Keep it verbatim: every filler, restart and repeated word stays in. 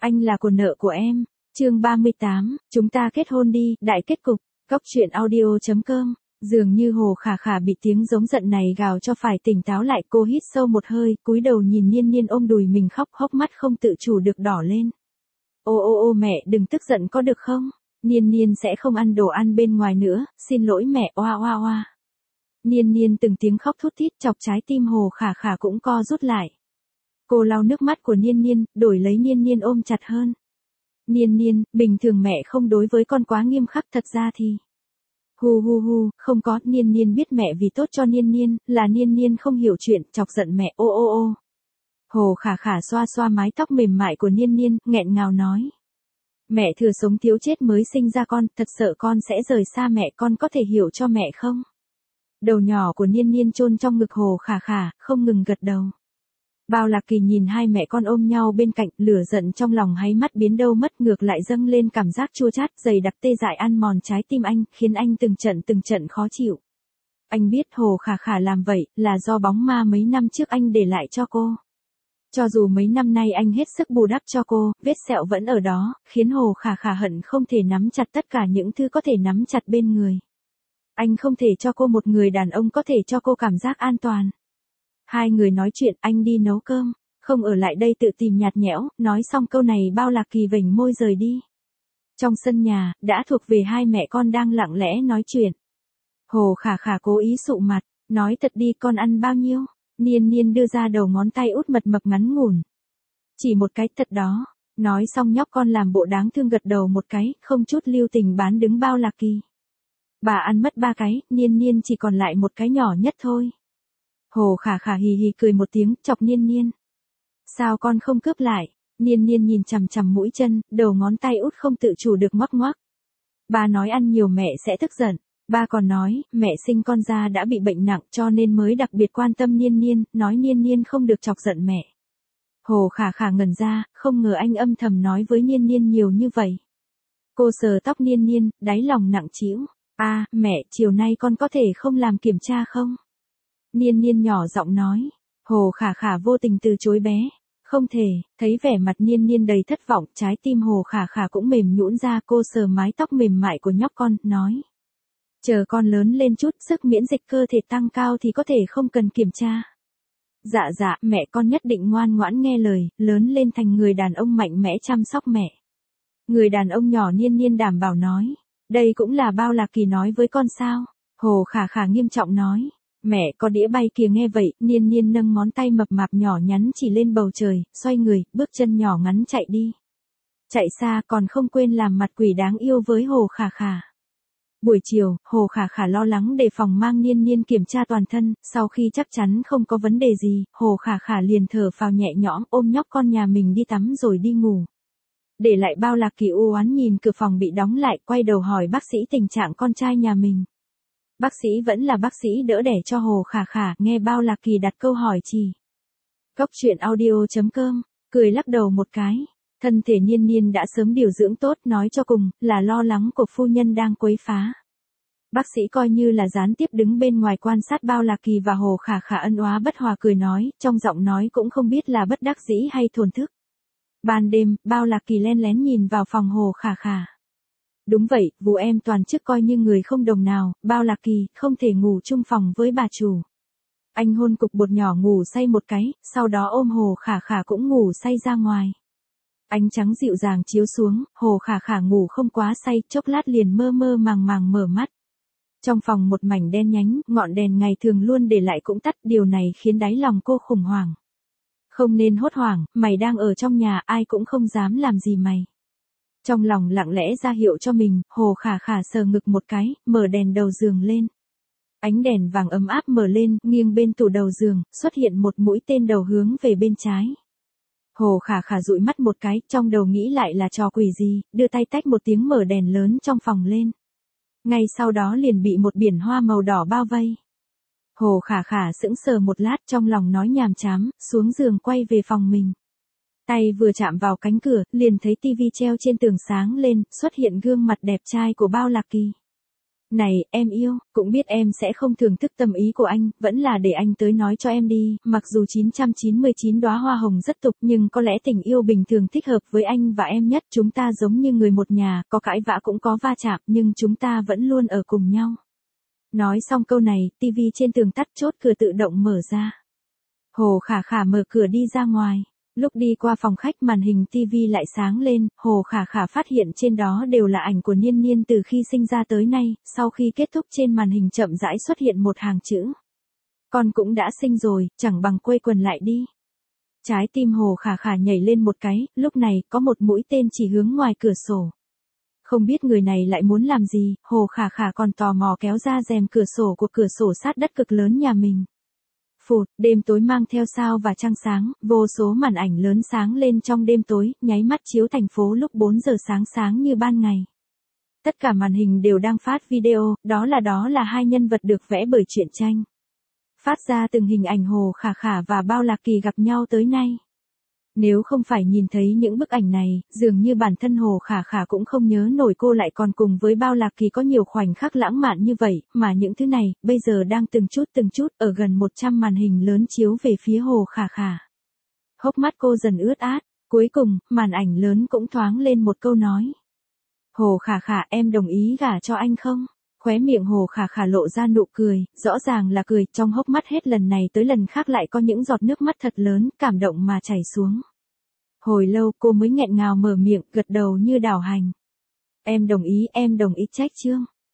Anh là của nợ của em. Chương ba mươi tám, chúng ta kết hôn đi, đại kết cục. Cốc truyện audio chấm com. Dường như Hồ Khả Khả bị tiếng giống giận này gào cho phải tỉnh táo lại, cô hít sâu một hơi, cúi đầu nhìn Niên Niên ôm đùi mình khóc, hốc mắt không tự chủ được đỏ lên. Ô ô ô mẹ đừng tức giận có được không? Niên Niên sẽ không ăn đồ ăn bên ngoài nữa, xin lỗi mẹ, oa oa oa. Niên Niên từng tiếng khóc thút thít chọc trái tim Hồ Khả Khả cũng co rút lại. Cô lau nước mắt của Niên Niên, đổi lấy Niên Niên ôm chặt hơn. Niên Niên, bình thường mẹ không đối với con quá nghiêm khắc, thật ra thì... Hu hu hu, không có, Niên Niên biết mẹ vì tốt cho Niên Niên, là Niên Niên không hiểu chuyện, chọc giận mẹ, ô ô ô. Hồ Khả Khả xoa xoa mái tóc mềm mại của Niên Niên, nghẹn ngào nói. Mẹ thừa sống thiếu chết mới sinh ra con, thật sợ con sẽ rời xa mẹ, con có thể hiểu cho mẹ không? Đầu nhỏ của Niên Niên chôn trong ngực Hồ Khả Khả, không ngừng gật đầu. Bao Lạc Kỳ nhìn hai mẹ con ôm nhau bên cạnh, lửa giận trong lòng háy mắt biến đâu mất, ngược lại dâng lên cảm giác chua chát dày đặc tê dại ăn mòn trái tim anh, khiến anh từng trận từng trận khó chịu. Anh biết Hồ Khả Khả làm vậy là do bóng ma mấy năm trước anh để lại cho cô. Cho dù mấy năm nay anh hết sức bù đắp cho cô, vết sẹo vẫn ở đó, khiến Hồ Khả Khả hận không thể nắm chặt tất cả những thứ có thể nắm chặt bên người. Anh không thể cho cô một người đàn ông có thể cho cô cảm giác an toàn. Hai người nói chuyện, anh đi nấu cơm, không ở lại đây tự tìm nhạt nhẽo, nói xong câu này Bao Lạc Kỳ vểnh môi rời đi. Trong sân nhà, đã thuộc về hai mẹ con đang lặng lẽ nói chuyện. Hồ Khả Khả cố ý sụ mặt, nói thật đi, con ăn bao nhiêu? Niên Niên đưa ra đầu ngón tay út mật mập ngắn ngủn. Chỉ một cái, thật đó. Nói xong nhóc con làm bộ đáng thương gật đầu một cái, không chút lưu tình bán đứng Bao Lạc Kỳ. Bà ăn mất ba cái, Niên Niên chỉ còn lại một cái nhỏ nhất thôi. Hồ Khả Khả hì hì cười một tiếng, chọc Niên Niên. Sao con không cướp lại? Niên Niên nhìn chằm chằm mũi chân, đầu ngón tay út không tự chủ được ngoắc ngoắc. Ba nói ăn nhiều mẹ sẽ tức giận. Ba còn nói, mẹ sinh con ra đã bị bệnh nặng cho nên mới đặc biệt quan tâm Niên Niên, nói Niên Niên không được chọc giận mẹ. Hồ Khả Khả ngẩn ra, không ngờ anh âm thầm nói với Niên Niên nhiều như vậy. Cô sờ tóc Niên Niên, đáy lòng nặng trĩu. À, mẹ, chiều nay con có thể không làm kiểm tra không? Niên Niên nhỏ giọng nói. Hồ Khả Khả vô tình từ chối bé. Không thể, thấy vẻ mặt Niên Niên đầy thất vọng, trái tim Hồ Khả Khả cũng mềm nhũn ra, cô sờ mái tóc mềm mại của nhóc con, nói. Chờ con lớn lên chút, sức miễn dịch cơ thể tăng cao thì có thể không cần kiểm tra. Dạ dạ, mẹ con nhất định ngoan ngoãn nghe lời, lớn lên thành người đàn ông mạnh mẽ chăm sóc mẹ. Người đàn ông nhỏ Niên Niên đảm bảo nói. Đây cũng là Bao Lạc Kỳ nói với con sao? Hồ Khả Khả nghiêm trọng nói. Mẹ có đĩa bay kìa. Nghe vậy, Niên Niên nâng ngón tay mập mạp nhỏ nhắn chỉ lên bầu trời, xoay người, bước chân nhỏ ngắn chạy đi. Chạy xa còn không quên làm mặt quỷ đáng yêu với Hồ Khả Khả. Buổi chiều, Hồ Khả Khả lo lắng đề phòng mang Niên Niên kiểm tra toàn thân, sau khi chắc chắn không có vấn đề gì, Hồ Khả Khả liền thở phào nhẹ nhõm ôm nhóc con nhà mình đi tắm rồi đi ngủ. Để lại Bao Lạc Kỳ u oán nhìn cửa phòng bị đóng lại, quay đầu hỏi bác sĩ tình trạng con trai nhà mình. Bác sĩ vẫn là bác sĩ đỡ đẻ cho Hồ Khả Khả, nghe Bao Lạc Kỳ đặt câu hỏi chỉ. Cốc truyện audio chấm com, cười lắc đầu một cái. Thân thể Niên Niên đã sớm điều dưỡng tốt, nói cho cùng, là lo lắng của phu nhân đang quấy phá. Bác sĩ coi như là gián tiếp đứng bên ngoài quan sát Bao Lạc Kỳ và Hồ Khả Khả ân oá bất hòa, cười nói, trong giọng nói cũng không biết là bất đắc dĩ hay thổn thức. Ban đêm, Bao Lạc Kỳ len lén nhìn vào phòng Hồ Khả Khả. Đúng vậy, vụ em toàn chức coi như người không đồng nào, Bao Lạc Kỳ không thể ngủ chung phòng với bà chủ. Anh hôn cục bột nhỏ ngủ say một cái, sau đó ôm Hồ Khả Khả cũng ngủ say ra ngoài. Ánh trắng dịu dàng chiếu xuống, Hồ Khả Khả ngủ không quá say, chốc lát liền mơ mơ màng màng mở mắt. Trong phòng một mảnh đen nhánh, ngọn đèn ngày thường luôn để lại cũng tắt, điều này khiến đáy lòng cô khủng hoảng. Không nên hốt hoảng, mày đang ở trong nhà, ai cũng không dám làm gì mày. Trong lòng lặng lẽ ra hiệu cho mình, Hồ Khả Khả sờ ngực một cái, mở đèn đầu giường lên. Ánh đèn vàng ấm áp mở lên, nghiêng bên tủ đầu giường, xuất hiện một mũi tên đầu hướng về bên trái. Hồ Khả Khả dụi mắt một cái, trong đầu nghĩ lại là trò quỷ gì, đưa tay tách một tiếng mở đèn lớn trong phòng lên. Ngay sau đó liền bị một biển hoa màu đỏ bao vây. Hồ Khả Khả sững sờ một lát, trong lòng nói nhàm chán, xuống giường quay về phòng mình. Tay vừa chạm vào cánh cửa, liền thấy tivi treo trên tường sáng lên, xuất hiện gương mặt đẹp trai của Bao Lạc Kỳ. Này, em yêu, cũng biết em sẽ không thưởng thức tâm ý của anh, vẫn là để anh tới nói cho em đi, mặc dù chín trăm chín mươi chín đóa hoa hồng rất tục nhưng có lẽ tình yêu bình thường thích hợp với anh và em nhất. Chúng ta giống như người một nhà, có cãi vã cũng có va chạm, nhưng chúng ta vẫn luôn ở cùng nhau. Nói xong câu này, tivi trên tường tắt, chốt cửa tự động mở ra. Hồ Khả Khả mở cửa đi ra ngoài. Lúc đi qua phòng khách màn hình tivi lại sáng lên, Hồ Khả Khả phát hiện trên đó đều là ảnh của Niên Niên từ khi sinh ra tới nay, sau khi kết thúc trên màn hình chậm rãi xuất hiện một hàng chữ. Con cũng đã sinh rồi, chẳng bằng quây quần lại đi. Trái tim Hồ Khả Khả nhảy lên một cái, lúc này có một mũi tên chỉ hướng ngoài cửa sổ. Không biết người này lại muốn làm gì, Hồ Khả Khả còn tò mò kéo ra rèm cửa sổ của cửa sổ sát đất cực lớn nhà mình. Phụt, đêm tối mang theo sao và trăng sáng, vô số màn ảnh lớn sáng lên trong đêm tối, nháy mắt chiếu thành phố lúc bốn giờ sáng sáng như ban ngày. Tất cả màn hình đều đang phát video, đó là đó là hai nhân vật được vẽ bởi truyện tranh. Phát ra từng hình ảnh Hồ Khả Khả và Bao Lạc Kỳ gặp nhau tới nay. Nếu không phải nhìn thấy những bức ảnh này, dường như bản thân Hồ Khả Khả cũng không nhớ nổi cô lại còn cùng với Bao Lạc Kỳ có nhiều khoảnh khắc lãng mạn như vậy, mà những thứ này, bây giờ đang từng chút từng chút ở gần một trăm màn hình lớn chiếu về phía Hồ Khả Khả. Hốc mắt cô dần ướt át, cuối cùng, màn ảnh lớn cũng thoáng lên một câu nói. Hồ Khả Khả, em đồng ý gả cho anh không? Khóe miệng Hồ Khả Khả lộ ra nụ cười, rõ ràng là cười, trong hốc mắt hết lần này tới lần khác lại có những giọt nước mắt thật lớn, cảm động mà chảy xuống. Hồi lâu cô mới nghẹn ngào mở miệng, gật đầu như đảo hành. Em đồng ý, em đồng ý. Trách Chương.